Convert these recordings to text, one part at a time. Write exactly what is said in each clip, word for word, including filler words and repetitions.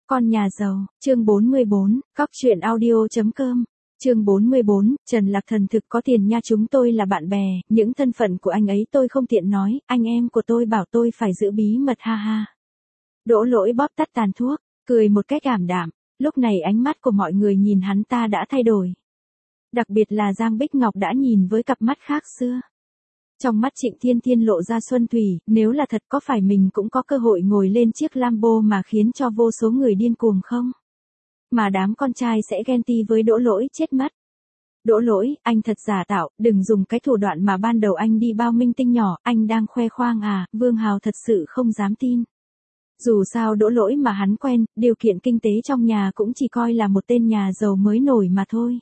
Con nhà giàu, chương bốn mươi bốn, cóc truyện audio.com. Chương bốn mươi bốn, Trần Lạc Thần thực có tiền nha, chúng tôi là bạn bè, những thân phận của anh ấy tôi không tiện nói, anh em của tôi bảo tôi phải giữ bí mật, ha ha. Đỗ Lỗi bóp tắt tàn thuốc, cười một cách ảm đạm, lúc này ánh mắt của mọi người nhìn hắn ta đã thay đổi. Đặc biệt là Giang Bích Ngọc đã nhìn với cặp mắt khác xưa. Trong mắt Trịnh Thiên Thiên lộ ra xuân thủy, nếu là thật có phải mình cũng có cơ hội ngồi lên chiếc Lambo mà khiến cho vô số người điên cuồng không? Mà đám con trai sẽ ghen ti với Đỗ Lỗi chết mất. Đỗ Lỗi, anh thật giả tạo, đừng dùng cái thủ đoạn mà ban đầu anh đi bao minh tinh nhỏ, anh đang khoe khoang à, Vương Hào thật sự không dám tin. Dù sao Đỗ Lỗi mà hắn quen, điều kiện kinh tế trong nhà cũng chỉ coi là một tên nhà giàu mới nổi mà thôi.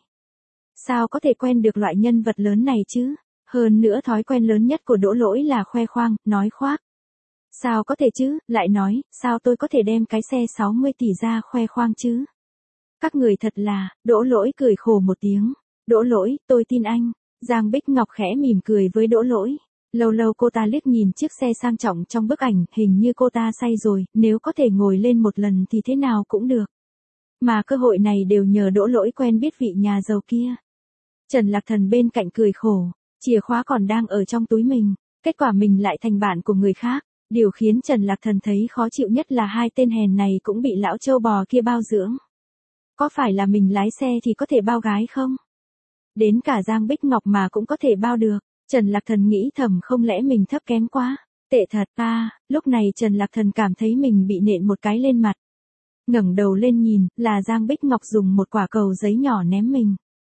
Sao có thể quen được loại nhân vật lớn này chứ? Hơn nữa thói quen lớn nhất của Đỗ Lỗi là khoe khoang, nói khoác. Sao có thể chứ, lại nói, sao tôi có thể đem cái xe sáu mươi tỷ ra khoe khoang chứ? Các người thật là, Đỗ Lỗi cười khổ một tiếng. Đỗ Lỗi, tôi tin anh. Giang Bích Ngọc khẽ mỉm cười với Đỗ Lỗi. Lâu lâu cô ta liếc nhìn chiếc xe sang trọng trong bức ảnh, hình như cô ta say rồi, nếu có thể ngồi lên một lần thì thế nào cũng được. Mà cơ hội này đều nhờ Đỗ Lỗi quen biết vị nhà giàu kia. Trần Lạc Thần bên cạnh cười khổ. Chìa khóa còn đang ở trong túi mình, kết quả mình lại thành bạn của người khác. Điều khiến Trần Lạc Thần thấy khó chịu nhất là hai tên hèn này cũng bị lão trâu bò kia bao dưỡng. Có phải là mình lái xe thì có thể bao gái không? Đến cả Giang Bích Ngọc mà cũng có thể bao được. Trần Lạc Thần nghĩ thầm, không lẽ mình thấp kém quá? Tệ thật à, lúc này Trần Lạc Thần cảm thấy mình bị nện một cái lên mặt. Ngẩng đầu lên nhìn, là Giang Bích Ngọc dùng một quả cầu giấy nhỏ ném mình.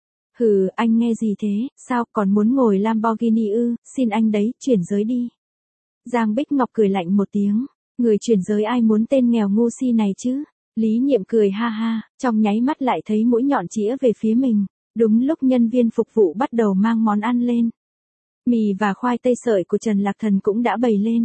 Hừ, anh nghe gì thế, sao còn muốn ngồi Lamborghini ư, xin anh đấy, chuyển giới đi. Giang Bích Ngọc cười lạnh một tiếng, người chuyển giới ai muốn tên nghèo ngu si này chứ. Lý Nhiệm cười ha ha, trong nháy mắt lại thấy mũi nhọn chĩa về phía mình. Đúng lúc nhân viên phục vụ bắt đầu mang món ăn lên. Mì và khoai tây sợi của Trần Lạc Thần cũng đã bày lên.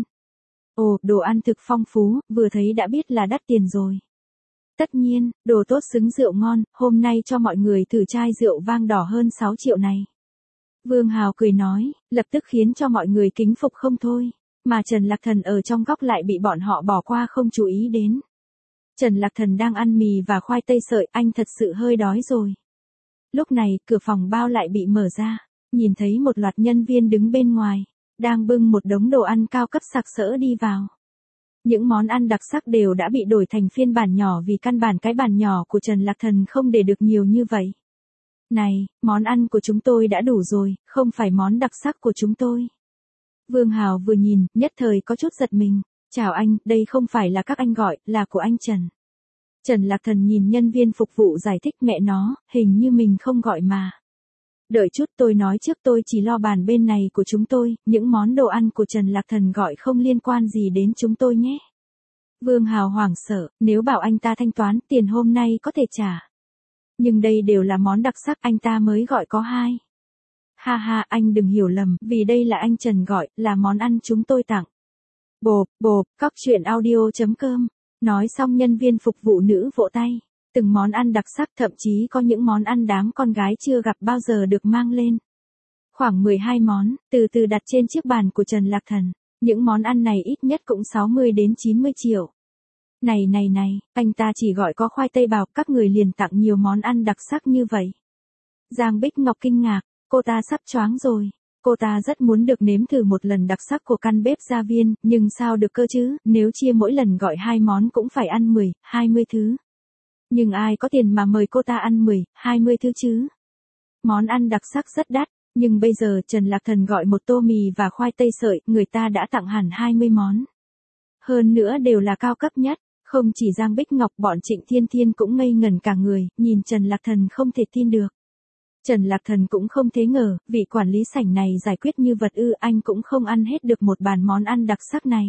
Ồ, đồ ăn thực phong phú, vừa thấy đã biết là đắt tiền rồi. Tất nhiên, đồ tốt xứng rượu ngon, hôm nay cho mọi người thử chai rượu vang đỏ hơn sáu triệu này. Vương Hào cười nói, lập tức khiến cho mọi người kính phục không thôi, mà Trần Lạc Thần ở trong góc lại bị bọn họ bỏ qua không chú ý đến. Trần Lạc Thần đang ăn mì và khoai tây sợi, anh thật sự hơi đói rồi. Lúc này, cửa phòng bao lại bị mở ra, nhìn thấy một loạt nhân viên đứng bên ngoài, đang bưng một đống đồ ăn cao cấp sặc sỡ đi vào. Những món ăn đặc sắc đều đã bị đổi thành phiên bản nhỏ vì căn bản cái bàn nhỏ của Trần Lạc Thần không để được nhiều như vậy. Này, món ăn của chúng tôi đã đủ rồi, không phải món đặc sắc của chúng tôi. Vương Hào vừa nhìn, nhất thời có chút giật mình. Chào anh, đây không phải là các anh gọi, là của anh Trần. Trần Lạc Thần nhìn nhân viên phục vụ giải thích, mẹ nó, hình như mình không gọi mà. Đợi chút, tôi nói trước, tôi chỉ lo bàn bên này của chúng tôi, những món đồ ăn của Trần Lạc Thần gọi không liên quan gì đến chúng tôi nhé. Vương Hào hoảng sợ, nếu bảo anh ta thanh toán, tiền hôm nay có thể trả. Nhưng đây đều là món đặc sắc, anh ta mới gọi có hai. Ha ha, anh đừng hiểu lầm, vì đây là anh Trần gọi, là món ăn chúng tôi tặng. Bộp, bộp, cóc truyện audio.com. Nói xong nhân viên phục vụ nữ vỗ tay. Từng món ăn đặc sắc, thậm chí có những món ăn đám con gái chưa gặp bao giờ được mang lên. Khoảng mười hai món, từ từ đặt trên chiếc bàn của Trần Lạc Thần. Những món ăn này ít nhất cũng sáu mươi đến chín mươi triệu. Này này này, anh ta chỉ gọi có khoai tây bào, các người liền tặng nhiều món ăn đặc sắc như vậy. Giang Bích Ngọc kinh ngạc, cô ta sắp choáng rồi. Cô ta rất muốn được nếm thử một lần đặc sắc của căn bếp gia viên, nhưng sao được cơ chứ, nếu chia mỗi lần gọi hai món cũng phải ăn mười, hai mươi thứ. Nhưng ai có tiền mà mời cô ta ăn mười, hai mươi thứ chứ? Món ăn đặc sắc rất đắt, nhưng bây giờ Trần Lạc Thần gọi một tô mì và khoai tây sợi, người ta đã tặng hẳn hai mươi món. Hơn nữa đều là cao cấp nhất, không chỉ Giang Bích Ngọc, bọn Trịnh Thiên Thiên cũng ngây ngẩn cả người, nhìn Trần Lạc Thần không thể tin được. Trần Lạc Thần cũng không thế ngờ, vị quản lý sảnh này giải quyết như vật ư, anh cũng không ăn hết được một bàn món ăn đặc sắc này.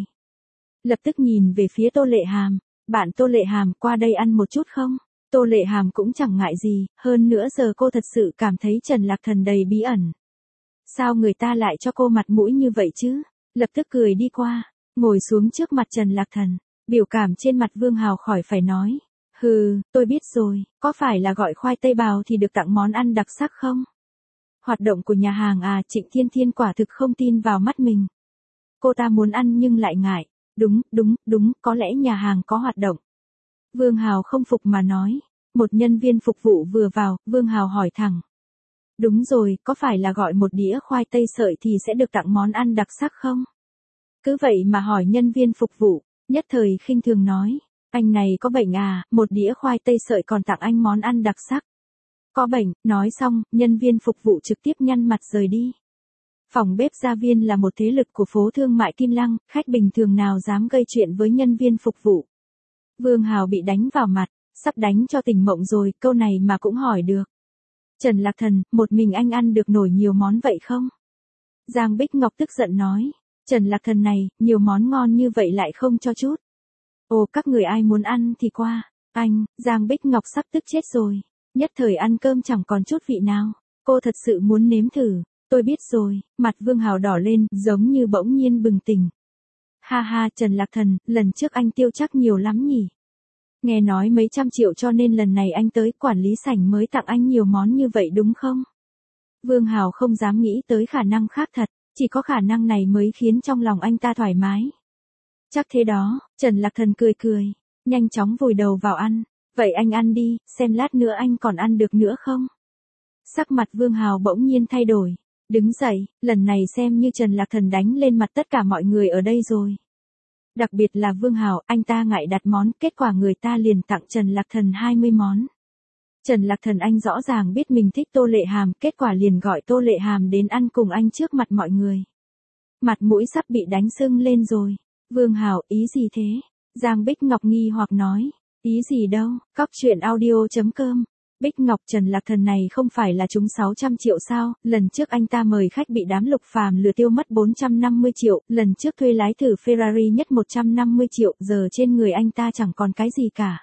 Lập tức nhìn về phía Tô Lệ Hàm, bạn Tô Lệ Hàm, qua đây ăn một chút không? Tô Lệ Hàm cũng chẳng ngại gì, hơn nữa giờ cô thật sự cảm thấy Trần Lạc Thần đầy bí ẩn. Sao người ta lại cho cô mặt mũi như vậy chứ? Lập tức cười đi qua, ngồi xuống trước mặt Trần Lạc Thần, biểu cảm trên mặt Vương Hào khỏi phải nói. Hừ, tôi biết rồi, có phải là gọi khoai tây bào thì được tặng món ăn đặc sắc không? Hoạt động của nhà hàng à, Trịnh Thiên Thiên quả thực không tin vào mắt mình. Cô ta muốn ăn nhưng lại ngại. Đúng, đúng, đúng, có lẽ nhà hàng có hoạt động. Vương Hào không phục mà nói. Một nhân viên phục vụ vừa vào, Vương Hào hỏi thẳng. Đúng rồi, có phải là gọi một đĩa khoai tây sợi thì sẽ được tặng món ăn đặc sắc không? Cứ vậy mà hỏi nhân viên phục vụ, nhất thời khinh thường nói. Anh này có bệnh à, một đĩa khoai tây sợi còn tặng anh món ăn đặc sắc. Có bệnh, nói xong, nhân viên phục vụ trực tiếp nhăn mặt rời đi. Phòng bếp Gia Viên là một thế lực của phố thương mại Kim Lăng, khách bình thường nào dám gây chuyện với nhân viên phục vụ. Vương Hào bị đánh vào mặt, sắp đánh cho tỉnh mộng rồi, câu này mà cũng hỏi được. Trần Lạc Thần, một mình anh ăn được nổi nhiều món vậy không? Giang Bích Ngọc tức giận nói, Trần Lạc Thần này, nhiều món ngon như vậy lại không cho chút. Ồ, các người ai muốn ăn thì qua. Anh, Giang Bích Ngọc sắp tức chết rồi. Nhất thời ăn cơm chẳng còn chút vị nào. Cô thật sự muốn nếm thử. Tôi biết rồi, mặt Vương Hào đỏ lên, giống như bỗng nhiên bừng tỉnh. Ha ha, Trần Lạc Thần, lần trước anh tiêu chắc nhiều lắm nhỉ. Nghe nói mấy trăm triệu cho nên lần này anh tới quản lý sảnh mới tặng anh nhiều món như vậy đúng không? Vương Hào không dám nghĩ tới khả năng khác thật, chỉ có khả năng này mới khiến trong lòng anh ta thoải mái. Chắc thế đó, Trần Lạc Thần cười cười, nhanh chóng vùi đầu vào ăn. Vậy anh ăn đi, xem lát nữa anh còn ăn được nữa không? Sắc mặt Vương Hào bỗng nhiên thay đổi. Đứng dậy, lần này xem như Trần Lạc Thần đánh lên mặt tất cả mọi người ở đây rồi. Đặc biệt là Vương Hào, anh ta ngại đặt món, kết quả người ta liền tặng Trần Lạc Thần hai mươi món. Trần Lạc Thần anh rõ ràng biết mình thích Tô Lệ Hàm, kết quả liền gọi Tô Lệ Hàm đến ăn cùng anh trước mặt mọi người. Mặt mũi sắp bị đánh sưng lên rồi. Vương Hào, ý gì thế? Giang Bích Ngọc nghi hoặc nói. Ý gì đâu, cóc truyện audio chấm com. Bích Ngọc, Trần Lạc Thần này không phải là trúng sáu trăm triệu sao, lần trước anh ta mời khách bị đám Lục Phàm lừa tiêu mất bốn trăm năm mươi triệu, lần trước thuê lái thử Ferrari nhất một trăm năm mươi triệu, giờ trên người anh ta chẳng còn cái gì cả.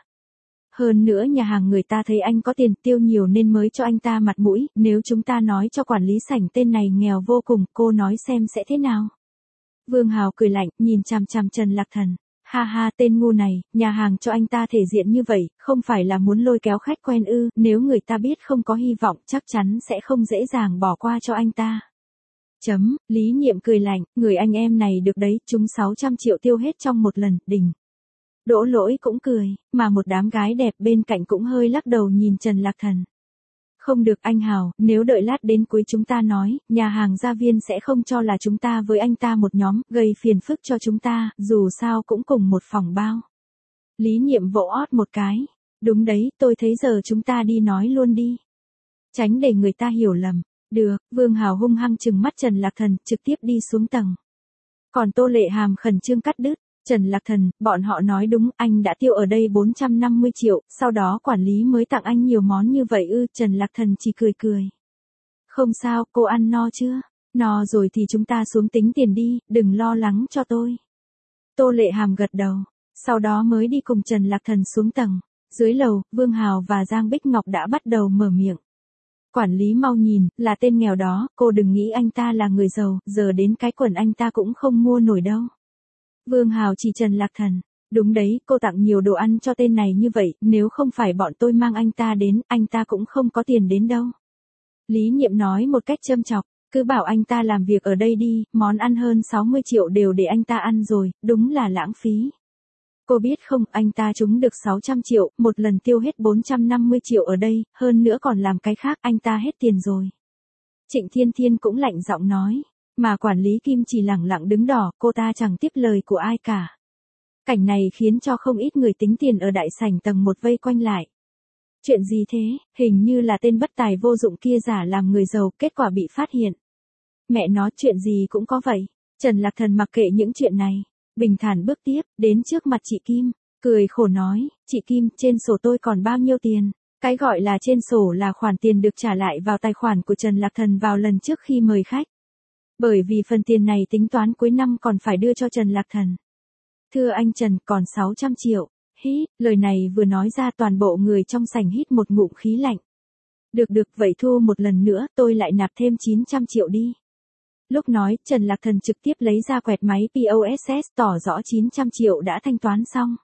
Hơn nữa nhà hàng người ta thấy anh có tiền tiêu nhiều nên mới cho anh ta mặt mũi, nếu chúng ta nói cho quản lý sảnh tên này nghèo vô cùng, cô nói xem sẽ thế nào? Vương Hào cười lạnh, nhìn chằm chằm Trần Lạc Thần. Ha ha, tên ngu này, nhà hàng cho anh ta thể diện như vậy, không phải là muốn lôi kéo khách quen ư, nếu người ta biết không có hy vọng chắc chắn sẽ không dễ dàng bỏ qua cho anh ta. Chấm, Lý Nhiệm cười lạnh, người anh em này được đấy, chúng sáu trăm triệu tiêu hết trong một lần, đỉnh. Đỗ Lỗi cũng cười, mà một đám gái đẹp bên cạnh cũng hơi lắc đầu nhìn Trần Lạc Thần. Không được anh Hào, nếu đợi lát đến cuối chúng ta nói, nhà hàng Gia Viên sẽ không cho là chúng ta với anh ta một nhóm, gây phiền phức cho chúng ta, dù sao cũng cùng một phòng bao. Lý Nhiệm vỗ ót một cái. Đúng đấy, tôi thấy giờ chúng ta đi nói luôn đi. Tránh để người ta hiểu lầm. Được, Vương Hào hung hăng trừng mắt Trần Lạc Thần, trực tiếp đi xuống tầng. Còn Tô Lệ Hàm khẩn trương cắt đứt. Trần Lạc Thần, bọn họ nói đúng, anh đã tiêu ở đây bốn trăm năm mươi triệu, sau đó quản lý mới tặng anh nhiều món như vậy ư, Trần Lạc Thần chỉ cười cười. Không sao, cô ăn no chưa? No rồi thì chúng ta xuống tính tiền đi, đừng lo lắng cho tôi. Tô Lệ Hàm gật đầu, sau đó mới đi cùng Trần Lạc Thần xuống tầng. Dưới lầu, Vương Hào và Giang Bích Ngọc đã bắt đầu mở miệng. Quản lý mau nhìn, là tên nghèo đó, cô đừng nghĩ anh ta là người giàu, giờ đến cái quần anh ta cũng không mua nổi đâu. Vương Hào chỉ Trần Lạc Thần. Đúng đấy, cô tặng nhiều đồ ăn cho tên này như vậy, nếu không phải bọn tôi mang anh ta đến, anh ta cũng không có tiền đến đâu. Lý Nhiệm nói một cách châm chọc, cứ bảo anh ta làm việc ở đây đi, món ăn hơn sáu mươi triệu đều để anh ta ăn rồi, đúng là lãng phí. Cô biết không, anh ta trúng được sáu trăm triệu, một lần tiêu hết bốn trăm năm mươi triệu ở đây, hơn nữa còn làm cái khác, anh ta hết tiền rồi. Trịnh Thiên Thiên cũng lạnh giọng nói. Mà quản lý Kim chỉ lẳng lặng đứng đỏ, cô ta chẳng tiếp lời của ai cả. Cảnh này khiến cho không ít người tính tiền ở đại sảnh tầng một vây quanh lại. Chuyện gì thế, hình như là tên bất tài vô dụng kia giả làm người giàu, kết quả bị phát hiện. Mẹ nó chuyện gì cũng có vậy. Trần Lạc Thần mặc kệ những chuyện này. Bình thản bước tiếp, đến trước mặt chị Kim, cười khổ nói, chị Kim, trên sổ tôi còn bao nhiêu tiền? Cái gọi là trên sổ là khoản tiền được trả lại vào tài khoản của Trần Lạc Thần vào lần trước khi mời khách. Bởi vì phần tiền này tính toán cuối năm còn phải đưa cho Trần Lạc Thần. Thưa anh Trần, còn sáu trăm triệu. Hít, lời này vừa nói ra toàn bộ người trong sảnh hít một ngụm khí lạnh. Được được, vậy thu một lần nữa, tôi lại nạp thêm chín trăm triệu đi. Lúc nói, Trần Lạc Thần trực tiếp lấy ra quẹt máy pê ô ét tỏ rõ chín trăm triệu đã thanh toán xong.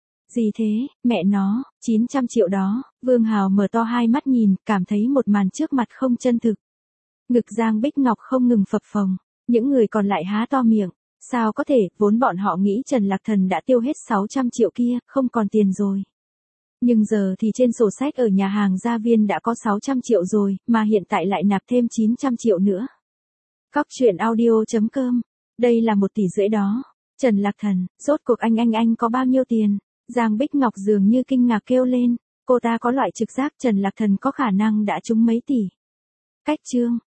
Gì thế, mẹ nó, chín trăm triệu đó, Vương Hào mở to hai mắt nhìn, cảm thấy một màn trước mặt không chân thực. Ngực Giang Bích Ngọc không ngừng phập phồng, những người còn lại há to miệng, sao có thể, vốn bọn họ nghĩ Trần Lạc Thần đã tiêu hết sáu trăm triệu kia, không còn tiền rồi. Nhưng giờ thì trên sổ sách ở nhà hàng Gia Viên đã có sáu trăm triệu rồi, mà hiện tại lại nạp thêm chín trăm triệu nữa. Cóc truyện audio.com. Đây là một tỷ rưỡi đó. Trần Lạc Thần, rốt cuộc anh anh anh có bao nhiêu tiền? Giang Bích Ngọc dường như kinh ngạc kêu lên. Cô ta có loại trực giác Trần Lạc Thần có khả năng đã trúng mấy tỷ. Cách chương.